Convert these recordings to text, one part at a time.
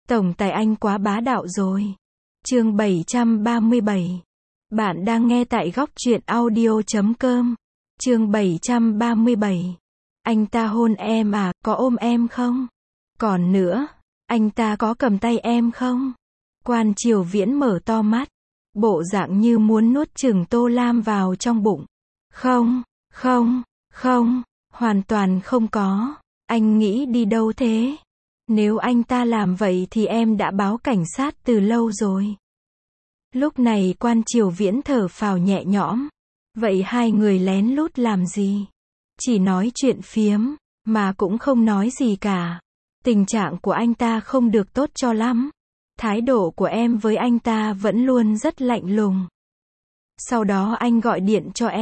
Tổng tài anh quá bá đạo rồi. Chương 737. Bạn đang nghe tại góc truyện audio.com. Chương 737. Anh ta hôn em à, có ôm em không? Còn nữa, anh ta có cầm tay em không? Quan Triều Viễn mở to mắt, bộ dạng như muốn nuốt chửng Tô Lam vào trong bụng. Không, không, không, hoàn toàn không có. Anh nghĩ đi đâu thế? Nếu anh ta làm vậy thì em đã báo cảnh sát từ lâu rồi. Lúc này Quan Triều Viễn thở phào nhẹ nhõm. Vậy hai người lén lút làm gì? Chỉ nói chuyện phiếm, mà cũng không nói gì cả. Tình trạng của anh ta không được tốt cho lắm. Thái độ của em với anh ta vẫn luôn rất lạnh lùng. Sau đó anh gọi điện cho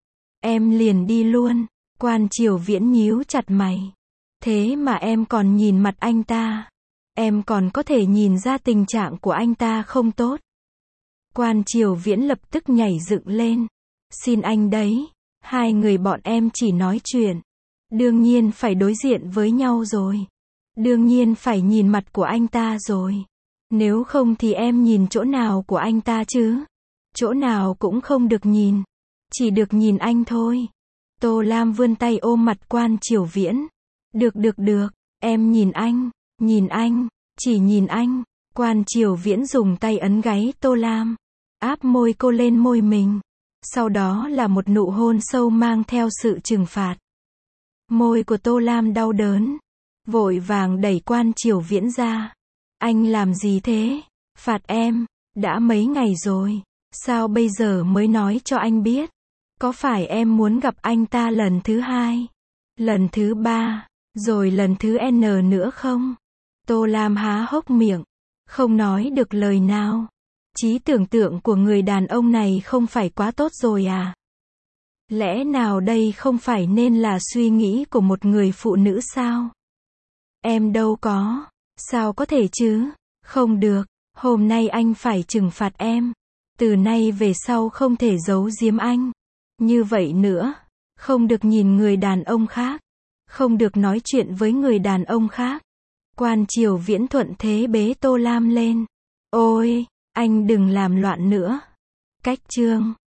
em liền đi luôn. Quan Triều Viễn nhíu chặt mày. Thế mà em còn nhìn mặt anh ta. Em còn có thể nhìn ra tình trạng của anh ta không tốt. Quan Triều Viễn lập tức nhảy dựng lên. Xin anh đấy, hai người bọn em chỉ nói chuyện. Đương nhiên phải đối diện với nhau rồi. Đương nhiên phải nhìn mặt của anh ta rồi. Nếu không thì em nhìn chỗ nào của anh ta chứ? Chỗ nào cũng không được nhìn. Chỉ được nhìn anh thôi. Tô Lam vươn tay ôm mặt Quan Triều Viễn. Được, em nhìn anh, chỉ nhìn anh. Quan Triều Viễn dùng tay ấn gáy Tô Lam, áp môi cô lên môi mình. Sau đó là một nụ hôn sâu mang theo sự trừng phạt. Môi của Tô Lam đau đớn, vội vàng đẩy Quan Triều Viễn ra. Anh làm gì thế? Phạt em, đã mấy ngày rồi, sao bây giờ mới nói cho anh biết? Có phải em muốn gặp anh ta lần thứ hai, lần thứ ba, rồi lần thứ N nữa không? Tô Lam há hốc miệng, không nói được lời nào. Trí tưởng tượng của người đàn ông này không phải quá tốt rồi à? Lẽ nào đây không phải nên là suy nghĩ của một người phụ nữ sao? Em đâu có. Sao có thể chứ? Không được, hôm nay anh phải trừng phạt em. Từ nay về sau không thể giấu giếm anh. Như vậy nữa, không được nhìn người đàn ông khác. Không được nói chuyện với người đàn ông khác. Quan Triều Viễn thuận thế bế Tô Lam lên. Ôi, anh đừng làm loạn nữa. Cách chương